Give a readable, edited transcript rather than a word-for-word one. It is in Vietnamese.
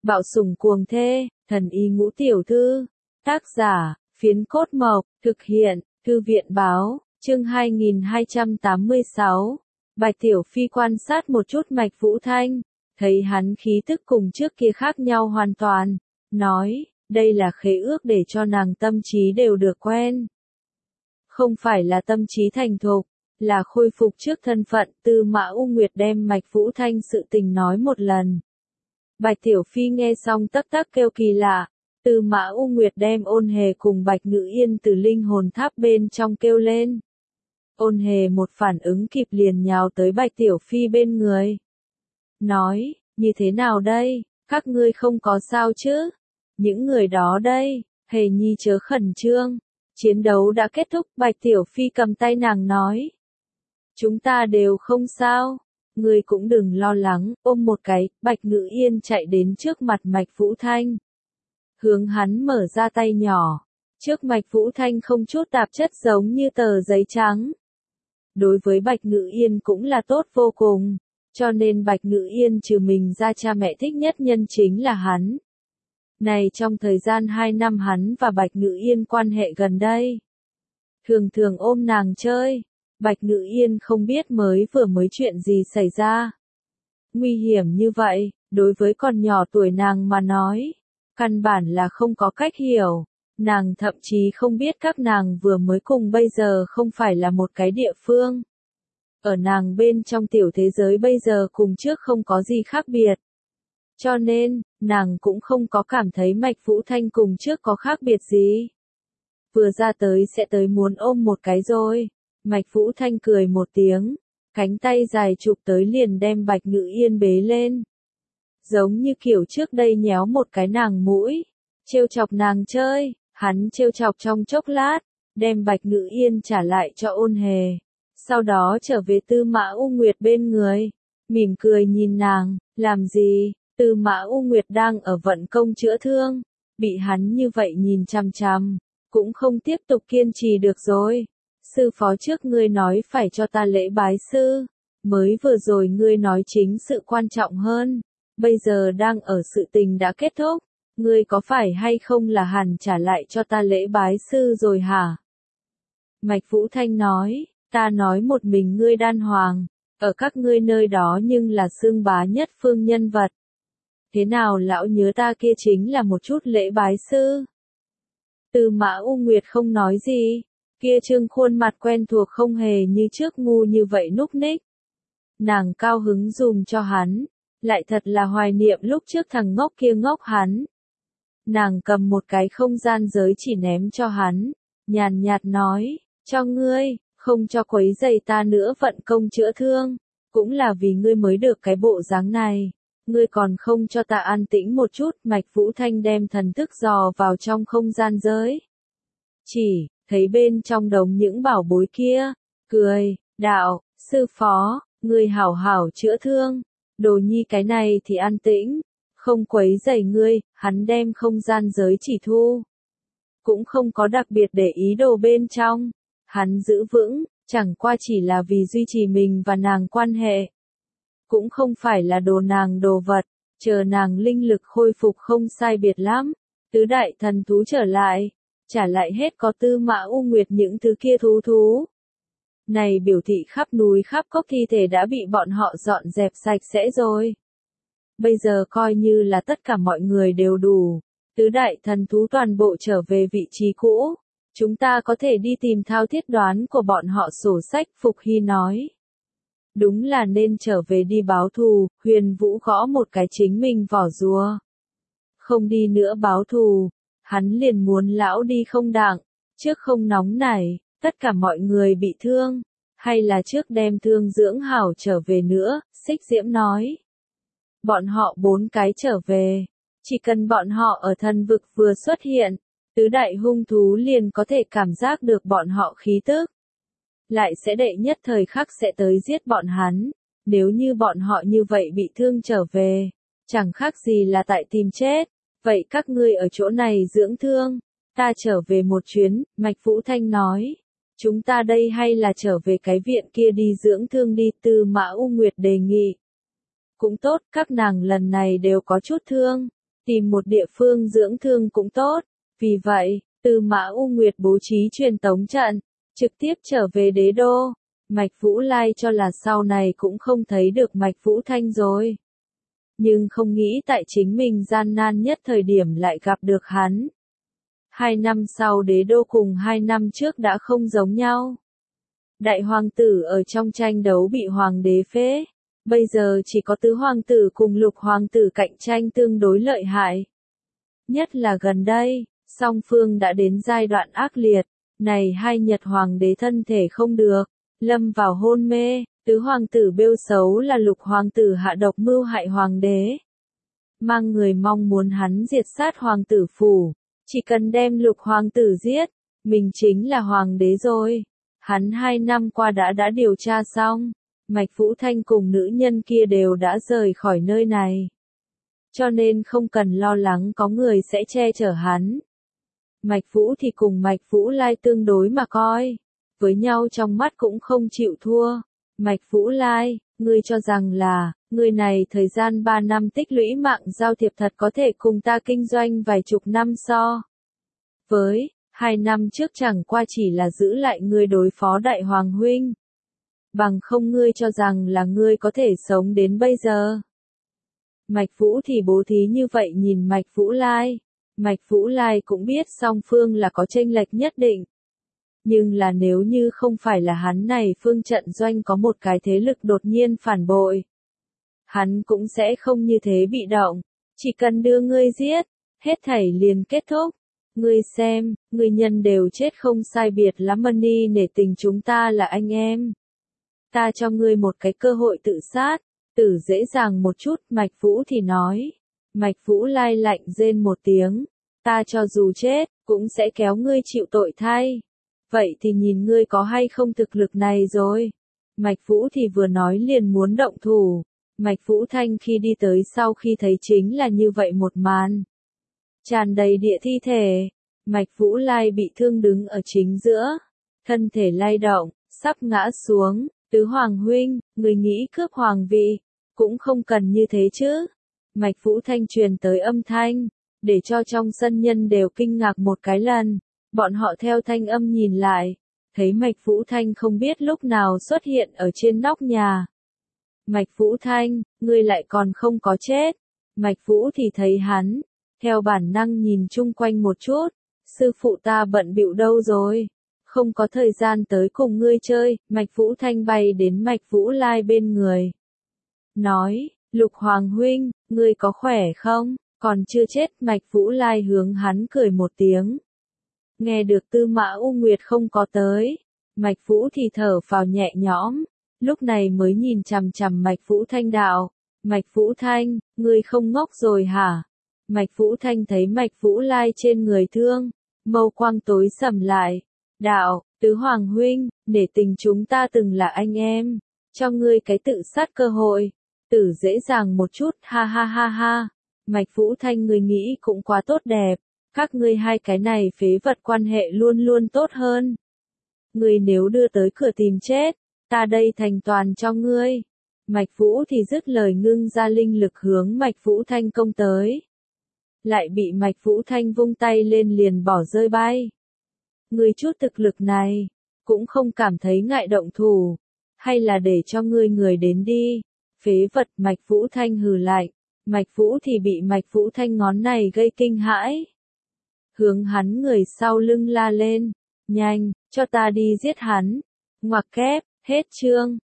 Bạo sủng cuồng thê, thần y ngũ tiểu thư. Tác giả, Phiến Cốt Mộc, thực hiện, Thư viện báo, chương 2286. Bạch Tiểu Phi quan sát một chút Mạch Vũ Thanh, thấy hắn khí tức cùng trước kia khác nhau hoàn toàn, nói, đây là khế ước để cho nàng tâm trí đều được quen. Không phải là tâm trí thành thục, là khôi phục trước thân phận. Tư Mã U Nguyệt đem Mạch Vũ Thanh sự tình nói một lần. Bạch Tiểu Phi nghe xong tắc tắc kêu kỳ lạ. Tư Mã U Nguyệt đem Ôn Hề cùng Bạch Ngự Yên từ linh hồn tháp bên trong kêu lên. Ôn Hề một phản ứng kịp liền nhào tới Bạch Tiểu Phi bên người. Nói, như thế nào đây, các ngươi không có sao chứ? Những người đó đây, Hề Nhi chớ khẩn trương. Chiến đấu đã kết thúc. Bạch Tiểu Phi cầm tay nàng nói. Chúng ta đều không sao. Ngươi cũng đừng lo lắng. Ôm một cái, Bạch Ngự Yên chạy đến trước mặt Mạch Vũ Thanh. Hướng hắn mở ra tay nhỏ. Trước Mạch Vũ Thanh không chút tạp chất giống như tờ giấy trắng. Đối với Bạch Ngự Yên cũng là tốt vô cùng. Cho nên Bạch Ngự Yên trừ mình ra cha mẹ thích nhất nhân chính là hắn. Này trong thời gian 2 năm hắn và Bạch Ngự Yên quan hệ gần đây. Thường thường ôm nàng chơi. Bạch Ngự Yên không biết vừa mới chuyện gì xảy ra. Nguy hiểm như vậy, đối với con nhỏ tuổi nàng mà nói. Căn bản là không có cách hiểu. Nàng thậm chí không biết các nàng vừa mới cùng bây giờ không phải là một cái địa phương. Ở nàng bên trong tiểu thế giới bây giờ cùng trước không có gì khác biệt. Cho nên, nàng cũng không có cảm thấy Mạch Vũ Thanh cùng trước có khác biệt gì. Vừa ra tới sẽ tới muốn ôm một cái rồi. Mạch Vũ Thanh cười một tiếng, cánh tay dài chụp tới liền đem Bạch Ngự Yên bế lên. Giống như kiểu trước đây nhéo một cái nàng mũi, trêu chọc nàng chơi, hắn trêu chọc trong chốc lát, đem Bạch Ngự Yên trả lại cho Ôn Hề. Sau đó trở về Tư Mã U Nguyệt bên người, mỉm cười nhìn nàng, làm gì? Tư Mã U Nguyệt đang ở vận công chữa thương, bị hắn như vậy nhìn chằm chằm, cũng không tiếp tục kiên trì được rồi. Sư phó trước ngươi nói phải cho ta lễ bái sư, mới vừa rồi ngươi nói chính sự quan trọng hơn, bây giờ đang ở sự tình đã kết thúc, ngươi có phải hay không là hẳn trả lại cho ta lễ bái sư rồi hả? Mạch Vũ Thanh nói, ta nói một mình ngươi Đan Hoàng, ở các ngươi nơi đó nhưng là xương bá nhất phương nhân vật. Thế nào lão nhớ ta kia chính là một chút lễ bái sư. Tư Mã U Nguyệt không nói gì, kia trương khuôn mặt quen thuộc không hề như trước ngu như vậy núc ních. Nàng cao hứng dùm cho hắn, lại thật là hoài niệm lúc trước thằng ngốc kia ngốc hắn. Nàng cầm một cái không gian giới chỉ ném cho hắn, nhàn nhạt nói, cho ngươi, không cho quấy rầy ta nữa vận công chữa thương, cũng là vì ngươi mới được cái bộ dáng này. Ngươi còn không cho ta an tĩnh một chút. Mạch Vũ Thanh đem thần thức dò vào trong không gian giới. Chỉ, thấy bên trong đống những bảo bối kia, cười, đạo, sư phó, ngươi hảo hảo chữa thương, đồ nhi cái này thì an tĩnh, không quấy rầy ngươi. Hắn đem không gian giới chỉ thu. Cũng không có đặc biệt để ý đồ bên trong, hắn giữ vững, chẳng qua chỉ là vì duy trì mình và nàng quan hệ. Cũng không phải là đồ nàng đồ vật, chờ nàng linh lực khôi phục không sai biệt lắm, tứ đại thần thú trở lại, trả lại hết có Tư Mã U Nguyệt những thứ kia thú. Này biểu thị khắp núi khắp cốc thi thể đã bị bọn họ dọn dẹp sạch sẽ rồi. Bây giờ coi như là tất cả mọi người đều đủ, tứ đại thần thú toàn bộ trở về vị trí cũ, chúng ta có thể đi tìm thao thiết đoán của bọn họ sổ sách. Phục Hy nói. Đúng là nên trở về đi báo thù. Huyền Vũ gõ một cái chính mình vỏ rùa. Không đi nữa báo thù, hắn liền muốn lão đi không đặng, trước không nóng nảy, tất cả mọi người bị thương, hay là trước đem thương dưỡng hảo trở về nữa. Xích Diễm nói. Bọn họ 4 cái trở về, chỉ cần bọn họ ở thần vực vừa xuất hiện, tứ đại hung thú liền có thể cảm giác được bọn họ khí tức. Lại sẽ đệ nhất thời khắc sẽ tới giết bọn hắn. Nếu như bọn họ như vậy bị thương trở về, chẳng khác gì là tại tìm chết. Vậy các ngươi ở chỗ này dưỡng thương, ta trở về một chuyến. Mạch Vũ Thanh nói. Chúng ta đây hay là trở về cái viện kia đi dưỡng thương đi. Tư Mã U Nguyệt đề nghị. Cũng tốt, các nàng lần này đều có chút thương, tìm một địa phương dưỡng thương cũng tốt. Vì vậy, Tư Mã U Nguyệt bố trí truyền tống trận, trực tiếp trở về đế đô. Mạch Vũ Lai cho là sau này cũng không thấy được Mạch Vũ Thanh rồi. Nhưng không nghĩ tại chính mình gian nan nhất thời điểm lại gặp được hắn. 2 năm sau đế đô cùng 2 năm trước đã không giống nhau. Đại hoàng tử ở trong tranh đấu bị hoàng đế phế. Bây giờ chỉ có tứ hoàng tử cùng lục hoàng tử cạnh tranh tương đối lợi hại. Nhất là gần đây, song phương đã đến giai đoạn ác liệt. Này hai Nhật hoàng đế thân thể không được, lâm vào hôn mê. Tứ hoàng tử bêu xấu là lục hoàng tử hạ độc mưu hại hoàng đế. Mang người mong muốn hắn diệt sát hoàng tử phủ. Chỉ cần đem lục hoàng tử giết, mình chính là hoàng đế rồi. Hắn 2 năm qua đã điều tra xong. Mạch Vũ Thanh cùng nữ nhân kia đều đã rời khỏi nơi này. Cho nên không cần lo lắng có người sẽ che chở hắn. Mạch Vũ thì cùng Mạch Vũ Lai tương đối mà coi. Với nhau trong mắt cũng không chịu thua. Mạch Vũ Lai, ngươi cho rằng là, người này thời gian 3 năm tích lũy mạng giao thiệp thật có thể cùng ta kinh doanh vài chục năm so. Với, 2 năm trước chẳng qua chỉ là giữ lại ngươi đối phó đại hoàng huynh. Bằng không ngươi cho rằng là ngươi có thể sống đến bây giờ. Mạch Vũ thì bố thí như vậy nhìn Mạch Vũ Lai. Mạch Vũ Lai cũng biết song phương là có chênh lệch nhất định. Nhưng là nếu như không phải là hắn này phương trận doanh có một cái thế lực đột nhiên phản bội. Hắn cũng sẽ không như thế bị động. Chỉ cần đưa ngươi giết, hết thảy liền kết thúc. Ngươi xem, người nhân đều chết không sai biệt lắm Mani nể tình chúng ta là anh em. Ta cho ngươi một cái cơ hội tự sát, tử dễ dàng một chút, Mạch Vũ thì nói. Mạch Vũ Lai lạnh rên một tiếng, ta cho dù chết, cũng sẽ kéo ngươi chịu tội thay. Vậy thì nhìn ngươi có hay không thực lực này rồi. Mạch Vũ thì vừa nói liền muốn động thủ. Mạch Vũ Thanh khi đi tới sau khi thấy chính là như vậy một màn. Tràn đầy địa thi thể. Mạch Vũ Lai bị thương đứng ở chính giữa. Thân thể lay động, sắp ngã xuống. Tứ Hoàng huynh, người nghĩ cướp hoàng vị, cũng không cần như thế chứ. Mạch Vũ Thanh truyền tới âm thanh, để cho trong sân nhân đều kinh ngạc một cái lần. Bọn họ theo thanh âm nhìn lại, thấy Mạch Vũ Thanh không biết lúc nào xuất hiện ở trên nóc nhà. Mạch Vũ Thanh, ngươi lại còn không có chết. Mạch Vũ thì thấy hắn, theo bản năng nhìn chung quanh một chút. Sư phụ ta bận bịu đâu rồi? Không có thời gian tới cùng ngươi chơi. Mạch Vũ Thanh bay đến Mạch Vũ Lai bên người. Nói, Lục Hoàng huynh, ngươi có khỏe không? Còn chưa chết. Mạch Vũ Lai hướng hắn cười một tiếng. Nghe được Tư Mã U Nguyệt không có tới. Mạch Vũ thì thở phào nhẹ nhõm. Lúc này mới nhìn chằm chằm Mạch Vũ Thanh đạo. Mạch Vũ Thanh, ngươi không ngốc rồi hả? Mạch Vũ Thanh thấy Mạch Vũ Lai trên người thương. Mâu quang tối sầm lại. Đạo, Tứ Hoàng huynh, nể tình chúng ta từng là anh em. Cho ngươi cái tự sát cơ hội. Tử dễ dàng một chút, ha ha ha ha. Mạch Vũ Thanh ngươi nghĩ cũng quá tốt đẹp. Các ngươi hai cái này phế vật quan hệ luôn luôn tốt hơn. Ngươi nếu đưa tới cửa tìm chết, ta đây thành toàn cho ngươi. Mạch Vũ thì dứt lời ngưng ra linh lực hướng Mạch Vũ Thanh công tới. Lại bị Mạch Vũ Thanh vung tay lên liền bỏ rơi bay. Ngươi chút thực lực này, cũng không cảm thấy ngại động thủ, hay là để cho ngươi người đến đi. Phế vật. Mạch Vũ Thanh hừ lạnh. Mạch Vũ thì bị Mạch Vũ Thanh ngón này gây kinh hãi. Hướng hắn người sau lưng la lên. Nhanh, cho ta đi giết hắn. Ngoặc kép, hết chương.